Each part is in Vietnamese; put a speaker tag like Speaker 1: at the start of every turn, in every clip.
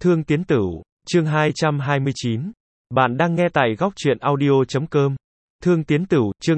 Speaker 1: Thương Tiến Tửu, chương 229. Bạn đang nghe tại góc truyện audio.com. Thương Tiến Tửu, chương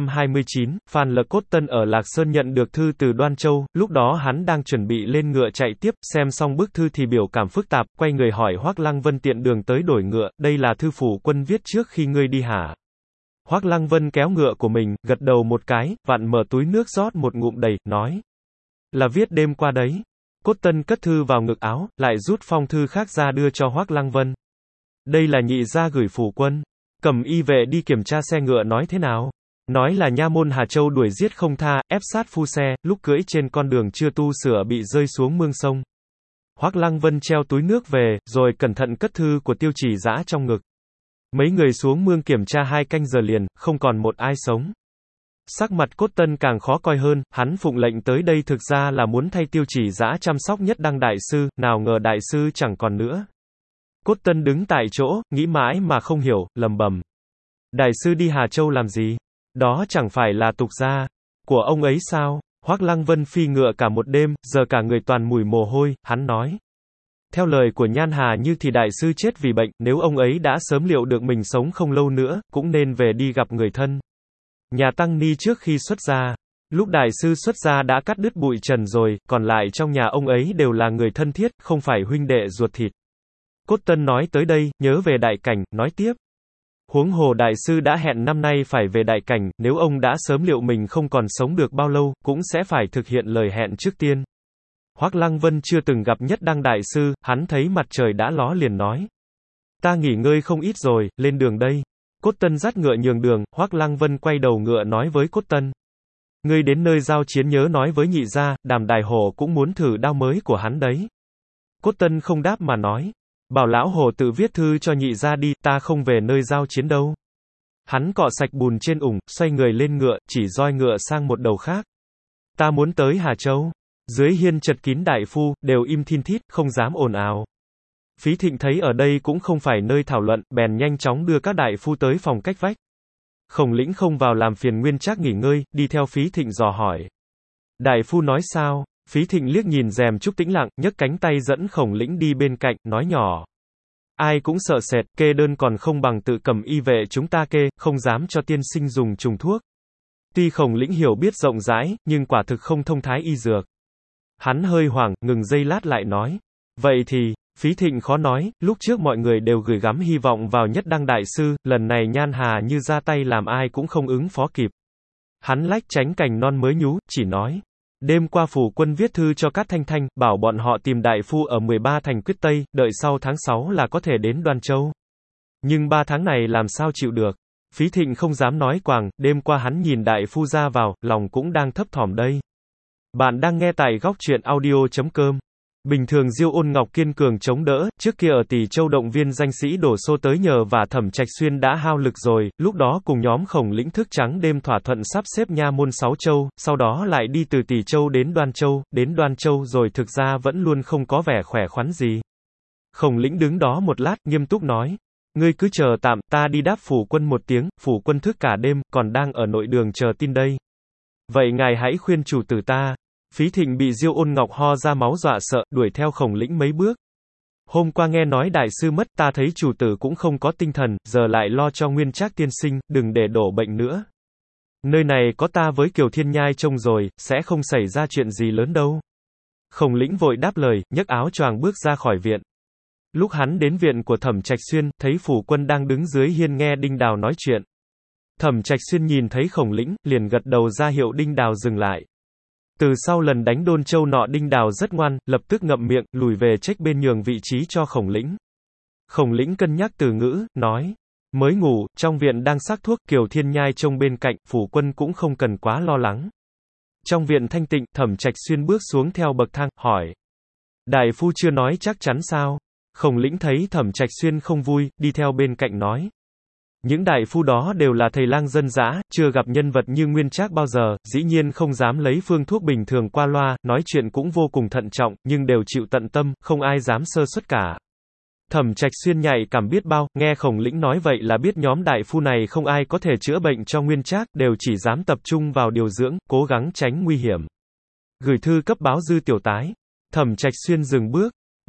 Speaker 1: 229, Phan Lật Cốt Tân ở Lạc Sơn nhận được thư từ Đoan Châu, lúc đó hắn đang chuẩn bị lên ngựa chạy tiếp, xem xong bức thư thì biểu cảm phức tạp, quay người hỏi Hoắc Lăng Vân tiện đường tới đổi ngựa, đây là thư phủ quân viết trước khi ngươi đi hả? Hoắc Lăng Vân kéo ngựa của mình, gật đầu một cái, vặn mở túi nước rót một ngụm đầy, nói. Là viết đêm qua đấy. Cốt Tân cất thư vào ngực áo, lại rút phong thư khác ra đưa cho Hoắc Lăng Vân. Đây là nhị gia gửi phủ quân. Cẩm y vệ đi kiểm tra xe ngựa nói thế nào? Nói là nha môn Hà Châu đuổi giết không tha, ép sát phu xe, lúc cưỡi trên con đường chưa tu sửa bị rơi xuống mương sông. Hoắc Lăng Vân treo túi nước về, rồi cẩn thận cất thư của Tiêu Chỉ Dã trong ngực. Mấy người xuống mương kiểm tra 2 canh giờ liền, không còn một ai sống. Sắc mặt Cốt Tân càng khó coi hơn, hắn phụng lệnh tới đây thực ra là muốn thay Tiêu Chỉ Dã chăm sóc Nhất Đăng đại sư, nào ngờ đại sư chẳng còn nữa. Cốt Tân đứng tại chỗ, nghĩ mãi mà không hiểu, lầm bầm. Đại sư đi Hà Châu làm gì? Đó chẳng phải là tục gia của ông ấy sao? Hoắc Lăng Vân phi ngựa cả một đêm, giờ cả người toàn mùi mồ hôi, hắn nói. Theo lời của Nhan Hà như thì đại sư chết vì bệnh, nếu ông ấy đã sớm liệu được mình sống không lâu nữa, cũng nên về đi gặp người thân. Nhà Tăng Ni trước khi xuất gia, lúc đại sư xuất gia đã cắt đứt bụi trần rồi, còn lại trong nhà ông ấy đều là người thân thiết, không phải huynh đệ ruột thịt. Cốt Tân nói tới đây, nhớ về Đại Cảnh, nói tiếp. Huống hồ đại sư đã hẹn năm nay phải về Đại Cảnh, nếu ông đã sớm liệu mình không còn sống được bao lâu, cũng sẽ phải thực hiện lời hẹn trước tiên. Hoắc Lăng Vân chưa từng gặp Nhất Đăng đại sư, hắn thấy mặt trời đã ló liền nói. Ta nghỉ ngơi không ít rồi, lên đường đây. Cốt Tân dắt ngựa nhường đường, Hoắc Lăng Vân quay đầu ngựa nói với Cốt Tân. Ngươi đến nơi giao chiến nhớ nói với nhị gia, Đàm Đại Hổ cũng muốn thử đao mới của hắn đấy. Cốt Tân không đáp mà nói. Bảo lão Hồ tự viết thư cho nhị gia đi, ta không về nơi giao chiến đâu. Hắn cọ sạch bùn trên ủng, xoay người lên ngựa, chỉ roi ngựa sang một đầu khác. Ta muốn tới Hà Châu. Dưới hiên chật kín đại phu, đều im thin thít, không dám ồn ào. Phí Thịnh thấy ở đây cũng không phải nơi thảo luận, bèn nhanh chóng đưa các đại phu tới phòng cách vách. Khổng Lĩnh không vào làm phiền Nguyên Trác nghỉ ngơi, đi theo Phí Thịnh dò hỏi. Đại phu nói sao? Phí Thịnh liếc nhìn rèm Trúc tĩnh lặng, nhấc cánh tay dẫn Khổng Lĩnh đi bên cạnh, nói nhỏ. Ai cũng sợ sệt, kê đơn còn không bằng tự cầm y vệ chúng ta kê, không dám cho tiên sinh dùng trùng thuốc. Tuy Khổng Lĩnh hiểu biết rộng rãi, nhưng quả thực không thông thái y dược. Hắn hơi hoảng, ngừng giây lát lại nói. Vậy thì, Phí Thịnh khó nói, lúc trước mọi người đều gửi gắm hy vọng vào Nhất Đăng đại sư, lần này Nhan Hà như ra tay làm ai cũng không ứng phó kịp. Hắn lách tránh cành non mới nhú, chỉ nói. Đêm qua phủ quân viết thư cho Cát Thanh Thanh, bảo bọn họ tìm đại phu ở 13 thành Quyết Tây, đợi sau tháng 6 là có thể đến Đoan Châu. Nhưng 3 tháng này làm sao chịu được. Phí Thịnh không dám nói quàng, đêm qua hắn nhìn đại phu ra vào, lòng cũng đang thấp thỏm đây. Bạn đang nghe tại góc truyện audio.com. Bình thường Diêu Ôn Ngọc kiên cường chống đỡ, trước kia ở Tỷ Châu động viên danh sĩ đổ xô tới nhờ và Thẩm Trạch Xuyên đã hao lực rồi, lúc đó cùng nhóm Khổng Lĩnh thức trắng đêm thỏa thuận sắp xếp nha môn 6 châu, sau đó lại đi từ Tỷ Châu đến Đoan Châu rồi thực ra vẫn luôn không có vẻ khỏe khoắn gì. Khổng Lĩnh đứng đó một lát, nghiêm túc nói. Ngươi cứ chờ tạm, ta đi đáp phủ quân một tiếng, phủ quân thức cả đêm, còn đang ở nội đường chờ tin đây. Vậy ngài hãy khuyên chủ tử ta. Phí Thịnh bị Diêu Ôn Ngọc ho ra máu dọa sợ, đuổi theo Khổng Lĩnh mấy bước. Hôm qua nghe nói đại sư mất, ta thấy chủ tử cũng không có tinh thần, giờ lại lo cho Nguyên Trác tiên sinh, đừng để đổ bệnh nữa. Nơi này có ta với Kiều Thiên Nhai trông rồi, sẽ không xảy ra chuyện gì lớn đâu. Khổng Lĩnh vội đáp lời, nhấc áo choàng bước ra khỏi viện. Lúc hắn đến viện của Thẩm Trạch Xuyên, thấy phủ quân đang đứng dưới hiên nghe Đinh Đào nói chuyện. Thẩm Trạch Xuyên nhìn thấy Khổng Lĩnh, liền gật đầu ra hiệu Đinh Đào dừng lại. Từ sau lần đánh Đôn Châu nọ Đinh Đào rất ngoan, lập tức ngậm miệng, lùi về trách bên nhường vị trí cho Khổng Lĩnh. Khổng Lĩnh cân nhắc từ ngữ, nói. Mới ngủ, trong viện đang sắc thuốc, Kiều Thiên Nhai trông bên cạnh, phủ quân cũng không cần quá lo lắng. Trong viện thanh tịnh, Thẩm Trạch Xuyên bước xuống theo bậc thang, hỏi. Đại phu chưa nói chắc chắn sao? Khổng Lĩnh thấy Thẩm Trạch Xuyên không vui, đi theo bên cạnh nói. Những đại phu đó đều là thầy lang dân dã, chưa gặp nhân vật như Nguyên Trác bao giờ, dĩ nhiên không dám lấy phương thuốc bình thường qua loa, nói chuyện cũng vô cùng thận trọng, nhưng đều chịu tận tâm, không ai dám sơ suất cả. Thẩm Trạch Xuyên nhạy cảm biết bao, nghe Khổng Lĩnh nói vậy là biết nhóm đại phu này không ai có thể chữa bệnh cho Nguyên Trác, đều chỉ dám tập trung vào điều dưỡng, cố gắng tránh nguy hiểm. Gửi thư cấp báo Dư Tiểu Tái. Thẩm Trạch Xuyên dừng bước.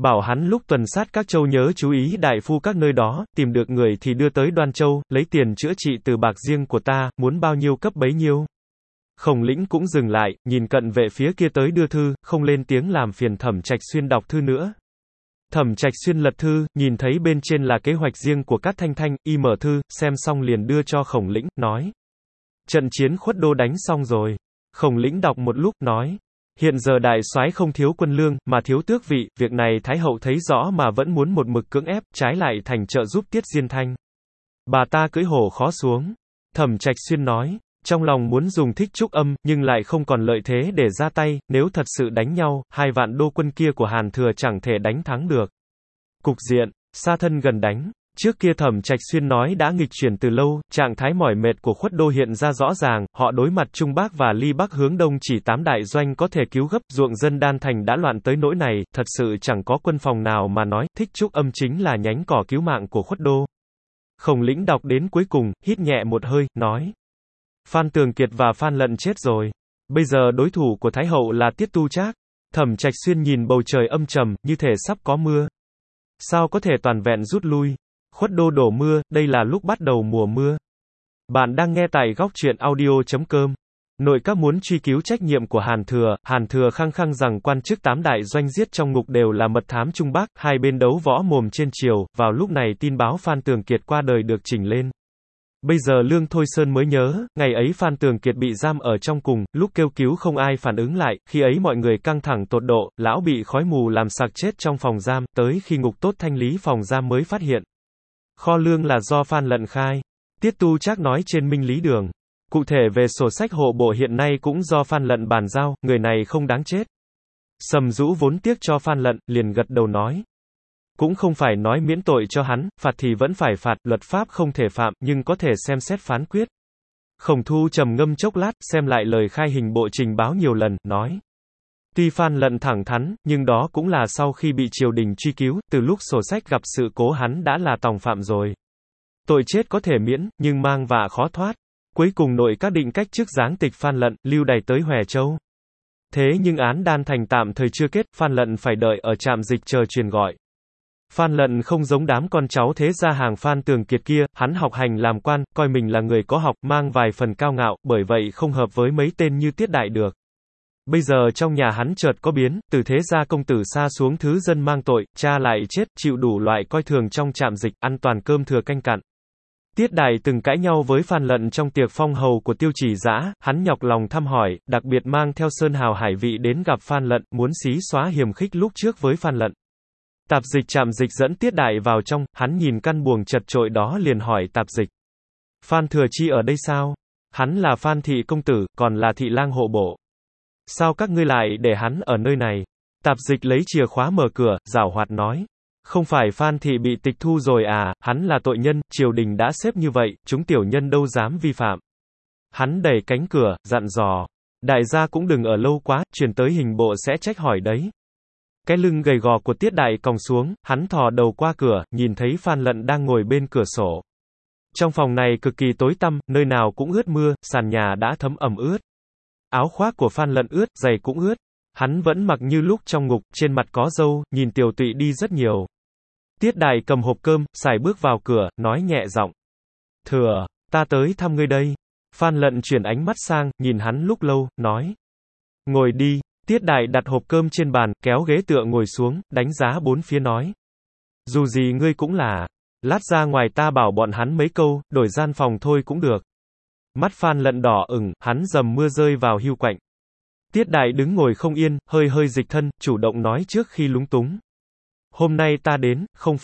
Speaker 1: Bảo hắn lúc tuần sát các châu nhớ chú ý đại phu các nơi đó, tìm được người thì đưa tới Đoan Châu, lấy tiền chữa trị từ bạc riêng của ta, muốn bao nhiêu cấp bấy nhiêu. Khổng Lĩnh cũng dừng lại, nhìn cận vệ phía kia tới đưa thư, không lên tiếng làm phiền Thẩm Trạch Xuyên đọc thư nữa. Thẩm Trạch Xuyên lật thư, nhìn thấy bên trên là kế hoạch riêng của Cát Thanh Thanh, y mở thư, xem xong liền đưa cho Khổng Lĩnh, nói. Trận chiến Khuất Đô đánh xong rồi. Khổng Lĩnh đọc một lúc, nói. Hiện giờ đại soái không thiếu quân lương, mà thiếu tước vị, việc này Thái hậu thấy rõ mà vẫn muốn một mực cưỡng ép, trái lại thành trợ giúp Tiết Diên Thanh. Bà ta cưỡi hổ khó xuống. Thẩm Trạch Xuyên nói. Trong lòng muốn dùng Thích Trúc Âm, nhưng lại không còn lợi thế để ra tay, nếu thật sự đánh nhau, 2 vạn đô quân kia của Hàn Thừa chẳng thể đánh thắng được. Cục diện, xa thân gần đánh. Trước kia Thẩm Trạch Xuyên nói đã nghịch chuyển từ lâu, trạng thái mỏi mệt của Khuất Đô hiện ra rõ ràng, họ đối mặt Trung Bắc và Ly Bắc hướng Đông chỉ 8 đại doanh có thể cứu gấp, ruộng dân đan thành đã loạn tới nỗi này, thật sự chẳng có quân phòng nào mà nói, Thích Trúc Âm chính là nhánh cỏ cứu mạng của Khuất Đô. Khổng Lĩnh đọc đến cuối cùng, hít nhẹ một hơi, nói. Phan Tường Kiệt và Phan Lận chết rồi. Bây giờ đối thủ của Thái hậu là Tiết Tu Trác. Thẩm Trạch Xuyên nhìn bầu trời âm trầm, như thể sắp có mưa. Sao có thể toàn vẹn rút lui? Khuất Đô đổ mưa, đây là lúc bắt đầu mùa mưa. Bạn đang nghe tại góc truyện audio.com. Nội các muốn truy cứu trách nhiệm của Hàn Thừa khăng khăng rằng quan chức 8 đại doanh giết trong ngục đều là mật thám Trung Bắc, hai bên đấu võ mồm trên triều, vào lúc này tin báo Phan Tường Kiệt qua đời được chỉnh lên. Bây giờ Lương Thôi Sơn mới nhớ, ngày ấy Phan Tường Kiệt bị giam ở trong cùng, lúc kêu cứu không ai phản ứng lại, khi ấy mọi người căng thẳng tột độ, lão bị khói mù làm sặc chết trong phòng giam, tới khi ngục tốt thanh lý phòng giam mới phát hiện. Kho lương là do Phan Lận khai. Tiết Tu Trác nói trên Minh Lý Đường. Cụ thể về sổ sách hộ bộ hiện nay cũng do Phan Lận bàn giao, người này không đáng chết. Sầm Dũ vốn tiếc cho Phan Lận, liền gật đầu nói. Cũng không phải nói miễn tội cho hắn, phạt thì vẫn phải phạt, luật pháp không thể phạm, nhưng có thể xem xét phán quyết. Khổng Thu trầm ngâm chốc lát, xem lại lời khai hình bộ trình báo nhiều lần, nói. Tuy Phan Lận thẳng thắn, nhưng đó cũng là sau khi bị triều đình truy cứu, từ lúc sổ sách gặp sự cố hắn đã là tòng phạm rồi. Tội chết có thể miễn, nhưng mang vạ khó thoát. Cuối cùng nội các định cách chức giáng tịch Phan Lận, lưu đày tới Hòe Châu. Thế nhưng án đan thành tạm thời chưa kết, Phan Lận phải đợi ở trạm dịch chờ truyền gọi. Phan Lận không giống đám con cháu thế gia hàng Phan Tường Kiệt kia, hắn học hành làm quan, coi mình là người có học, mang vài phần cao ngạo, bởi vậy không hợp với mấy tên như Tiết Đại được. Bây giờ trong nhà hắn chợt có biến, từ thế gia công tử xa xuống thứ dân mang tội, cha lại chết, chịu đủ loại coi thường trong trạm dịch, ăn toàn cơm thừa canh cặn. Tiết Đại từng cãi nhau với Phan Lận trong tiệc phong hầu của Tiêu Chỉ Dã, hắn nhọc lòng thăm hỏi, đặc biệt mang theo Sơn Hào Hải Vị đến gặp Phan Lận, muốn xí xóa hiềm khích lúc trước với Phan Lận. Tạp dịch trạm dịch dẫn Tiết Đại vào trong, hắn nhìn căn buồng chật chội đó liền hỏi tạp dịch. Phan Thừa Chi ở đây sao? Hắn là Phan thị công tử, còn là thị lang hộ bộ. Sao các ngươi lại để hắn ở nơi này? Tạp dịch lấy chìa khóa mở cửa, giảo hoạt nói. Không phải Phan thị bị tịch thu rồi à, hắn là tội nhân, triều đình đã xếp như vậy, chúng tiểu nhân đâu dám vi phạm. Hắn đẩy cánh cửa, dặn dò. Đại gia cũng đừng ở lâu quá, truyền tới hình bộ sẽ trách hỏi đấy. Cái lưng gầy gò của Tiết Đại còng xuống, hắn thò đầu qua cửa, nhìn thấy Phan Lận đang ngồi bên cửa sổ. Trong phòng này cực kỳ tối tăm, nơi nào cũng ướt mưa, sàn nhà đã thấm ẩm ướt. Áo khoác của Phan Lận ướt, giày cũng ướt. Hắn vẫn mặc như lúc trong ngục, trên mặt có râu, nhìn tiều tụy đi rất nhiều. Tiết Đại cầm hộp cơm, sải bước vào cửa, nói nhẹ giọng. Thừa, ta tới thăm ngươi đây. Phan Lận chuyển ánh mắt sang, nhìn hắn lúc lâu, nói. Ngồi đi. Tiết Đại đặt hộp cơm trên bàn, kéo ghế tựa ngồi xuống, đánh giá bốn phía nói. Dù gì ngươi cũng là. Lát ra ngoài ta bảo bọn hắn mấy câu, đổi gian phòng thôi cũng được. Mắt Phan Lận đỏ ửng, hắn dầm mưa rơi vào hưu quạnh. Tiết Đại đứng ngồi không yên, hơi hơi dịch thân, chủ động nói trước khi lúng túng. Hôm nay ta đến, không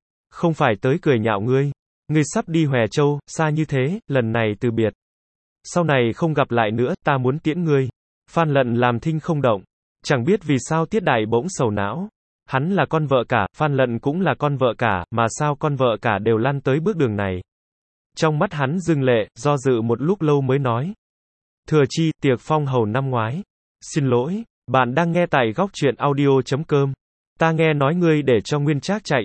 Speaker 1: phải tới cười nhạo ngươi. Ngươi sắp đi Hòe Châu, xa như thế, lần này từ biệt. Sau này không gặp lại nữa, ta muốn tiễn ngươi. Phan Lận làm thinh không động. Chẳng biết vì sao Tiết Đại bỗng sầu não. Hắn là con vợ cả, Phan Lận cũng là con vợ cả, mà sao con vợ cả đều lăn tới bước đường này. Trong mắt hắn rưng lệ, do dự một lúc lâu mới nói. Thừa Chi, tiệc phong hầu năm ngoái. Xin lỗi, bạn đang nghe tại góc truyện audio.com. Ta nghe nói ngươi để cho Nguyên Trác chạy,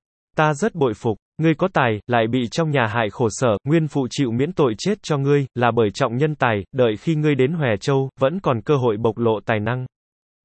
Speaker 1: ta rất bội phục. Ngươi có tài, lại bị trong nhà hại khổ sở, nguyên phụ chịu miễn tội chết cho ngươi, là bởi trọng nhân tài, đợi khi ngươi đến Hòe Châu, vẫn còn cơ hội bộc lộ tài năng.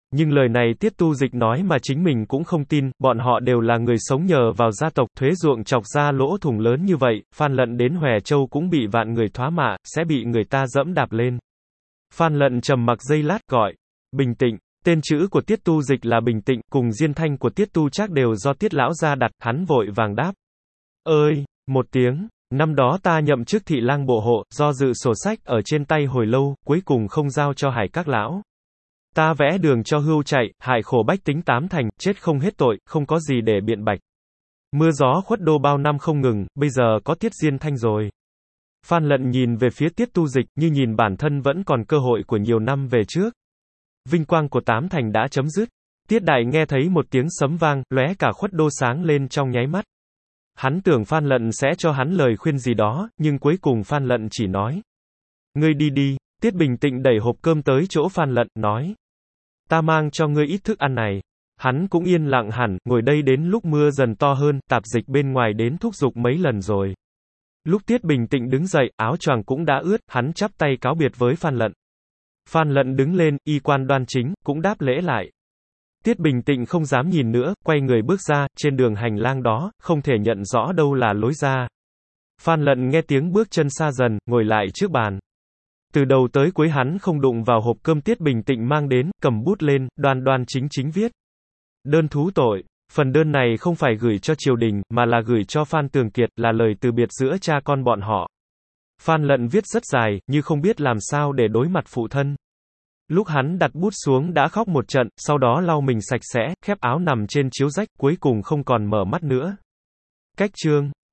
Speaker 1: Nhưng lời này Tiết Tu Dịch nói mà chính mình cũng không tin, bọn họ đều là người sống nhờ vào gia tộc, thuế ruộng chọc ra lỗ thủng lớn như vậy, Phan Lận đến Hòe Châu cũng bị vạn người thoá mạ, sẽ bị người ta dẫm đạp lên. Phan Lận trầm mặc giây lát gọi, bình tĩnh, tên chữ của Tiết Tu Dịch là bình tĩnh, cùng diên thanh của Tiết Tu Trác đều do Tiết lão gia đặt, hắn vội vàng đáp. Ơi, một tiếng, năm đó ta nhậm chức thị lang bộ hộ, do dự sổ sách ở trên tay hồi lâu, cuối cùng không giao cho Hải các lão. Ta vẽ đường cho hươu chạy, hại khổ bách tính tám thành, chết không hết tội, không có gì để biện bạch. Mưa gió khuất đô bao năm không ngừng, bây giờ có Tiết diên thanh rồi. Phan Lận nhìn về phía Tiết Tu Dịch, như nhìn bản thân vẫn còn cơ hội của nhiều năm về trước. Vinh quang của tám thành đã chấm dứt. Tiết Đại nghe thấy một tiếng sấm vang, lóe cả khuất đô sáng lên trong nháy mắt. Hắn tưởng Phan Lận sẽ cho hắn lời khuyên gì đó, nhưng cuối cùng Phan Lận chỉ nói. Ngươi đi đi. Tiết bình tĩnh đẩy hộp cơm tới chỗ Phan Lận, nói. Ta mang cho ngươi ít thức ăn này. Hắn cũng yên lặng hẳn, ngồi đây đến lúc mưa dần to hơn, tạp dịch bên ngoài đến thúc giục mấy lần rồi. Lúc Tiết bình tĩnh đứng dậy, áo choàng cũng đã ướt, hắn chắp tay cáo biệt với Phan Lận. Phan Lận đứng lên, y quan đoan chính, cũng đáp lễ lại. Tiết bình tĩnh không dám nhìn nữa, quay người bước ra, trên đường hành lang đó, không thể nhận rõ đâu là lối ra. Phan Lận nghe tiếng bước chân xa dần, ngồi lại trước bàn. Từ đầu tới cuối hắn không đụng vào hộp cơm Tiết bình tĩnh mang đến, cầm bút lên, đoan đoan chính chính viết. Đơn thú tội. Phần đơn này không phải gửi cho triều đình, mà là gửi cho Phan Tường Kiệt, là lời từ biệt giữa cha con bọn họ. Phan Lận viết rất dài, như không biết làm sao để đối mặt phụ thân. Lúc hắn đặt bút xuống đã khóc một trận, sau đó lau mình sạch sẽ, khép áo nằm trên chiếu rách, cuối cùng không còn mở mắt nữa. Cách chương